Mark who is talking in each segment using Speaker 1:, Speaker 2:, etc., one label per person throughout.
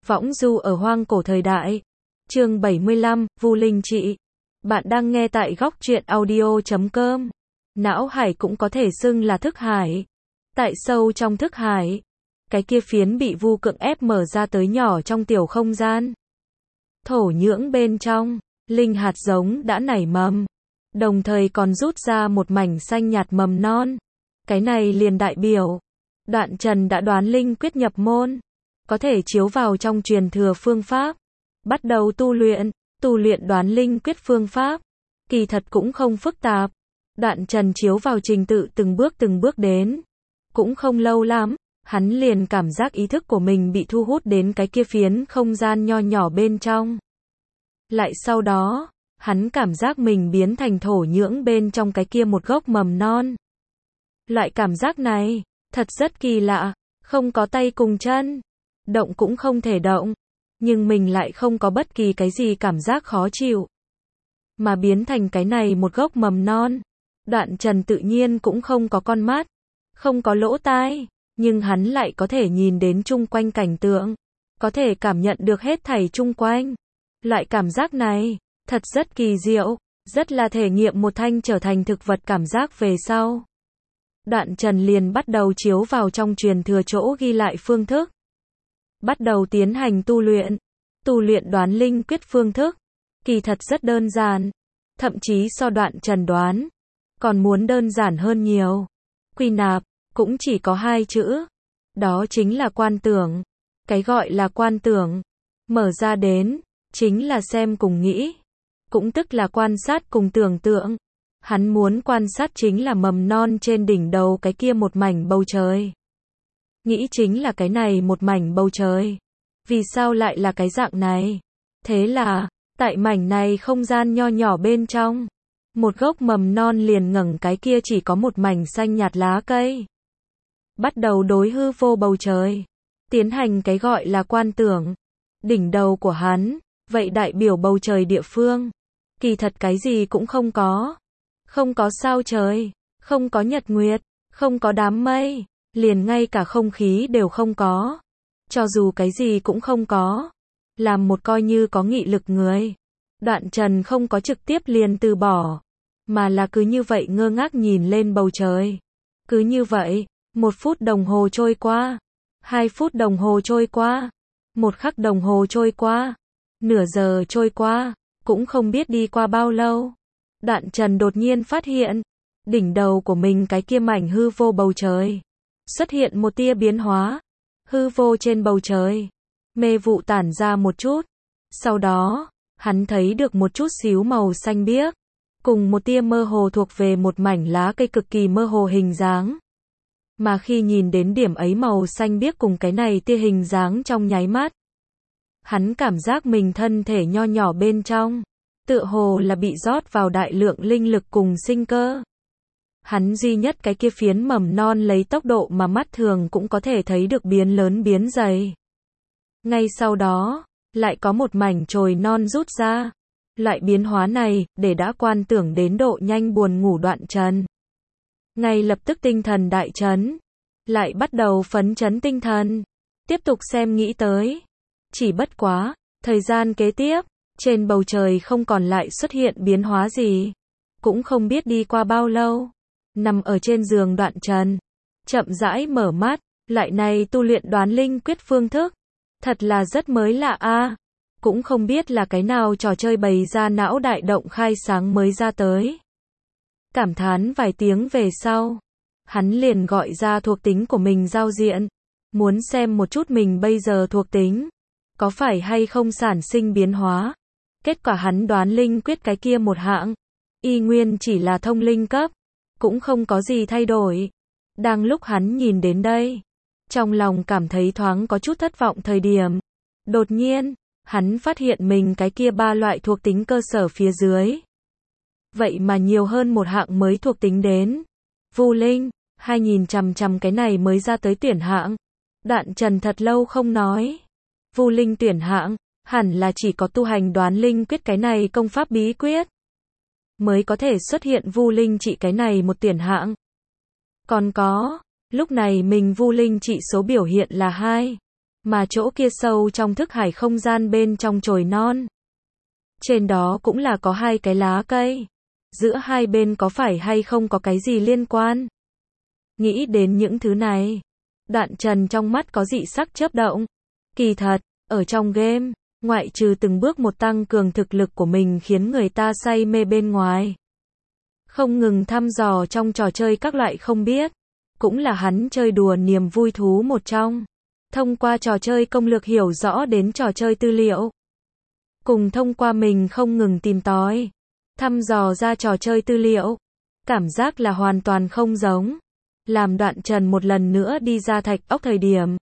Speaker 1: Võng du ở hoang cổ thời đại. Chương 75, Vu Linh Trị. Bạn đang nghe tại góc truyện audio.com. Não hải cũng có thể xưng là thức hải. Tại sâu trong thức hải, cái kia phiến bị Vu cưỡng ép mở ra tới nhỏ trong tiểu không gian. Thổ nhưỡng bên trong, linh hạt giống đã nảy mầm, đồng thời còn rút ra một mảnh xanh nhạt mầm non. Cái này liền đại biểu, Đoạn Trần đã đoán linh quyết nhập môn, có thể chiếu vào trong truyền thừa phương pháp, bắt đầu tu luyện đoán linh quyết phương pháp, kỳ thật cũng không phức tạp. Đoạn Trần chiếu vào trình tự từng bước đến, cũng không lâu lắm, hắn liền cảm giác ý thức của mình bị thu hút đến cái kia phiến không gian nho nhỏ bên trong. Lại sau đó, hắn cảm giác mình biến thành thổ nhưỡng bên trong cái kia một gốc mầm non. Loại cảm giác này, thật rất kỳ lạ, không có tay cùng chân, động cũng không thể động, nhưng mình lại không có bất kỳ cái gì cảm giác khó chịu. Mà biến thành cái này một gốc mầm non, Đoạn Trần tự nhiên cũng không có con mắt, không có lỗ tai, nhưng hắn lại có thể nhìn đến chung quanh cảnh tượng, có thể cảm nhận được hết thảy chung quanh. Loại cảm giác này, thật rất kỳ diệu, rất là thể nghiệm một thanh trở thành thực vật cảm giác về sau. Đoạn Trần liền bắt đầu chiếu vào trong truyền thừa chỗ ghi lại phương thức. Bắt đầu tiến hành tu luyện đoán linh quyết phương thức. Kỳ thật rất đơn giản, thậm chí so Đoạn Trần đoán, còn muốn đơn giản hơn nhiều. Quy nạp, cũng chỉ có 2 chữ. Đó chính là quan tưởng. Cái gọi là quan tưởng, mở ra đến, chính là xem cùng nghĩ. Cũng tức là quan sát cùng tưởng tượng. Hắn muốn quan sát chính là mầm non trên đỉnh đầu cái kia một mảnh bầu trời. Nghĩ chính là cái này một mảnh bầu trời. Vì sao lại là cái dạng này? Thế là, tại mảnh này không gian nho nhỏ bên trong, một gốc mầm non liền ngẩng cái kia chỉ có một mảnh xanh nhạt lá cây. Bắt đầu đối hư vô bầu trời, tiến hành cái gọi là quan tưởng. Đỉnh đầu của hắn, vậy đại biểu bầu trời địa phương. Kỳ thật cái gì cũng không có. Không có sao trời, không có nhật nguyệt, không có đám mây, liền ngay cả không khí đều không có. Cho dù cái gì cũng không có, làm một coi như có nghị lực người, Đoạn Trần không có trực tiếp liền từ bỏ, mà là cứ như vậy ngơ ngác nhìn lên bầu trời. Cứ như vậy, 1 phút đồng hồ trôi qua, 2 phút đồng hồ trôi qua, 1 khắc đồng hồ trôi qua, nửa giờ trôi qua, cũng không biết đi qua bao lâu. Đoạn Trần đột nhiên phát hiện, đỉnh đầu của mình cái kia mảnh hư vô bầu trời, xuất hiện một tia biến hóa. Hư vô trên bầu trời, mê vụ tản ra một chút. Sau đó, hắn thấy được một chút xíu màu xanh biếc, cùng một tia mơ hồ thuộc về một mảnh lá cây cực kỳ mơ hồ hình dáng. Mà khi nhìn đến điểm ấy màu xanh biếc cùng cái này tia hình dáng trong nháy mắt, hắn cảm giác mình thân thể nho nhỏ bên trong, tựa hồ là bị rót vào đại lượng linh lực cùng sinh cơ. Hắn duy nhất cái kia phiến mầm non lấy tốc độ mà mắt thường cũng có thể thấy được biến lớn biến dày. Ngay sau đó, lại có một mảnh chồi non rút ra. Loại biến hóa này, để đã quan tưởng đến độ nhanh buồn ngủ Đoạn Trần. Ngay lập tức tinh thần đại chấn. Lại bắt đầu phấn chấn tinh thần. Tiếp tục xem nghĩ tới. Chỉ bất quá, thời gian kế tiếp, trên bầu trời không còn lại xuất hiện biến hóa gì. Cũng không biết đi qua bao lâu. Nằm ở trên giường Đoạn Trần, chậm rãi mở mắt, lại này tu luyện đoán linh quyết phương thức. Thật là rất mới lạ a. Cũng không biết là cái nào trò chơi bày ra não đại động khai sáng mới ra tới. Cảm thán vài tiếng về sau, hắn liền gọi ra thuộc tính của mình giao diện. Muốn xem một chút mình bây giờ thuộc tính, có phải hay không sản sinh biến hóa. Kết quả hắn đoán linh quyết cái kia một hạng, y nguyên chỉ là thông linh cấp. Cũng không có gì thay đổi. Đang lúc hắn nhìn đến đây, trong lòng cảm thấy thoáng có chút thất vọng thời điểm. Đột nhiên, hắn phát hiện mình cái kia 3 loại thuộc tính cơ sở phía dưới. Vậy mà nhiều hơn một hạng mới thuộc tính đến. Vu Linh, 2000 chằm cái này mới ra tới tuyển hạng. Đoạn Trần thật lâu không nói. Vu Linh tuyển hạng, hẳn là chỉ có tu hành đoán linh quyết cái này công pháp bí quyết mới có thể xuất hiện Vu Linh trị cái này một tuyển hạng. Còn có, lúc này mình Vu Linh trị số biểu hiện là 2. mà chỗ kia sâu trong thức hải không gian bên trong chồi non. Trên đó cũng là có hai cái lá cây. Giữa hai bên có phải hay không có cái gì liên quan? Nghĩ đến những thứ này, Đoạn Trần trong mắt có dị sắc chớp động. Kỳ thật, ở trong game, ngoại trừ từng bước một tăng cường thực lực của mình khiến người ta say mê bên ngoài, không ngừng thăm dò trong trò chơi các loại không biết, cũng là hắn chơi đùa niềm vui thú một trong. Thông qua trò chơi công lược hiểu rõ đến trò chơi tư liệu, cùng thông qua mình không ngừng tìm tòi, thăm dò ra trò chơi tư liệu, cảm giác là hoàn toàn không giống. Làm Đoạn Trần một lần nữa đi ra thạch ốc thời điểm,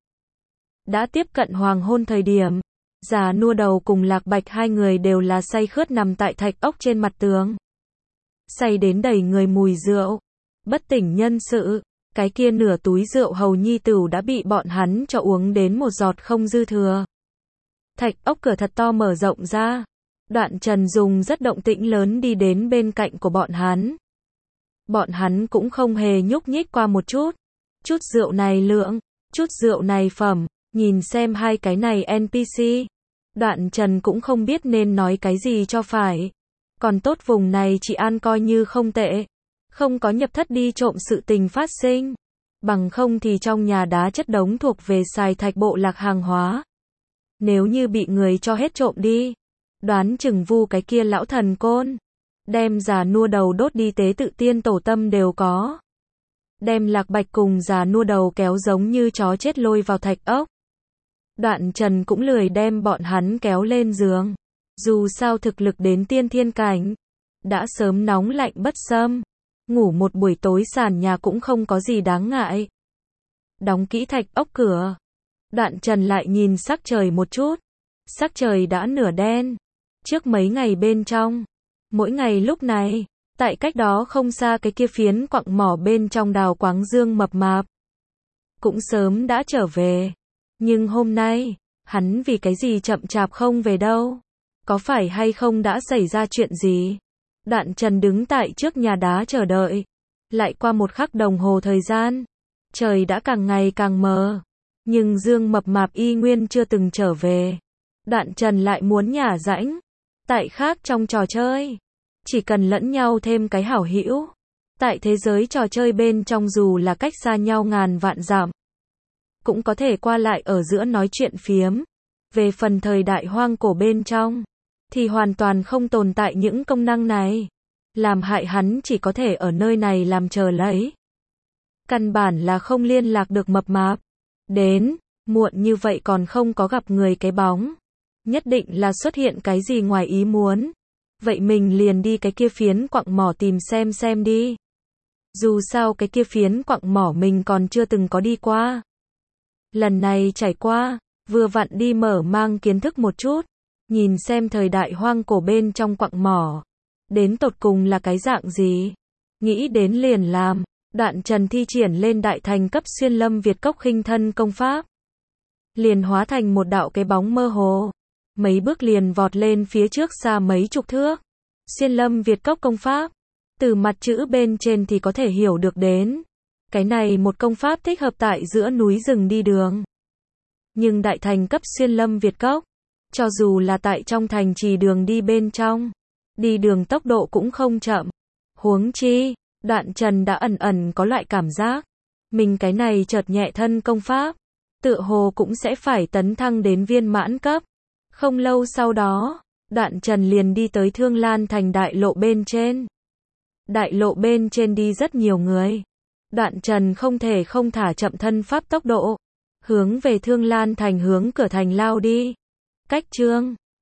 Speaker 1: đã tiếp cận hoàng hôn thời điểm, già nua đầu cùng Lạc Bạch hai người đều là say khướt nằm tại thạch ốc trên mặt tường. Say đến đầy người mùi rượu, bất tỉnh nhân sự, cái kia nửa túi rượu hầu nhi tửu đã bị bọn hắn cho uống đến một giọt không dư thừa. Thạch ốc cửa thật to mở rộng ra, Đoạn Trần dùng rất động tĩnh lớn đi đến bên cạnh của bọn hắn. Bọn hắn cũng không hề nhúc nhích qua một chút. Chút rượu này lượng, chút rượu này phẩm, nhìn xem hai cái này NPC. Đoạn Trần cũng không biết nên nói cái gì cho phải. Còn tốt vùng này chị An coi như không tệ. Không có nhập thất đi trộm sự tình phát sinh. Bằng không thì trong nhà đá chất đống thuộc về xài thạch bộ lạc hàng hóa. Nếu như bị người cho hết trộm đi, đoán chừng vu cái kia lão thần côn. Đem già nua đầu đốt đi tế tự tiên tổ tâm đều có. Đem Lạc Bạch cùng già nua đầu kéo giống như chó chết lôi vào thạch ốc. Đoạn Trần cũng lười đem bọn hắn kéo lên giường. Dù sao thực lực đến tiên thiên cảnh, đã sớm nóng lạnh bất xâm. Ngủ một buổi tối sàn nhà cũng không có gì đáng ngại. Đóng kỹ thạch ốc cửa. Đoạn Trần lại nhìn sắc trời một chút. Sắc trời đã nửa đen. Trước mấy ngày bên trong, mỗi ngày lúc này, tại cách đó không xa cái kia phiến quặng mỏ bên trong đào quáng dương mập mạp, cũng sớm đã trở về. Nhưng hôm nay, hắn vì cái gì chậm chạp không về đâu? Có phải hay không đã xảy ra chuyện gì? Đoạn Trần đứng tại trước nhà đá chờ đợi. Lại qua một khắc đồng hồ thời gian, trời đã càng ngày càng mờ. Nhưng dương mập mạp y nguyên chưa từng trở về. Đoạn Trần lại muốn nhả rãnh. Tại khác trong trò chơi, chỉ cần lẫn nhau thêm cái hảo hữu. Tại thế giới trò chơi bên trong dù là cách xa nhau ngàn vạn dặm, cũng có thể qua lại ở giữa nói chuyện phiếm. Về phần thời đại hoang cổ bên trong, thì hoàn toàn không tồn tại những công năng này. Làm hại hắn chỉ có thể ở nơi này làm chờ lấy. Căn bản là không liên lạc được mập mạp. Đến, muộn như vậy còn không có gặp người cái bóng. Nhất định là xuất hiện cái gì ngoài ý muốn. Vậy mình liền đi cái kia phiến quặng mỏ tìm xem đi. Dù sao cái kia phiến quặng mỏ mình còn chưa từng có đi qua. Lần này trải qua, vừa vặn đi mở mang kiến thức một chút. Nhìn xem thời đại hoang cổ bên trong quặng mỏ. Đến tột cùng là cái dạng gì. Nghĩ đến liền làm. Đoạn Trần thi triển lên đại thành cấp xuyên lâm Việt cốc khinh thân công pháp. Liền hóa thành một đạo cái bóng mơ hồ. Mấy bước liền vọt lên phía trước xa mấy chục thước. Xuyên lâm Việt cốc công pháp. Từ mặt chữ bên trên thì có thể hiểu được đến. Cái này một công pháp thích hợp tại giữa núi rừng đi đường. Nhưng đại thành cấp xuyên lâm Việt cốc, cho dù là tại trong thành trì đường đi bên trong, đi đường tốc độ cũng không chậm. Huống chi, Đoạn Trần đã ẩn ẩn có loại cảm giác. Mình cái này chợt nhẹ thân công pháp, tựa hồ cũng sẽ phải tấn thăng đến viên mãn cấp. Không lâu sau đó, Đoạn Trần liền đi tới Thương Lan thành đại lộ bên trên. Đại lộ bên trên đi rất nhiều người. Đoạn Trần không thể không thả chậm thân pháp tốc độ, hướng về Thương Lan thành hướng cửa thành lao đi. Cách chương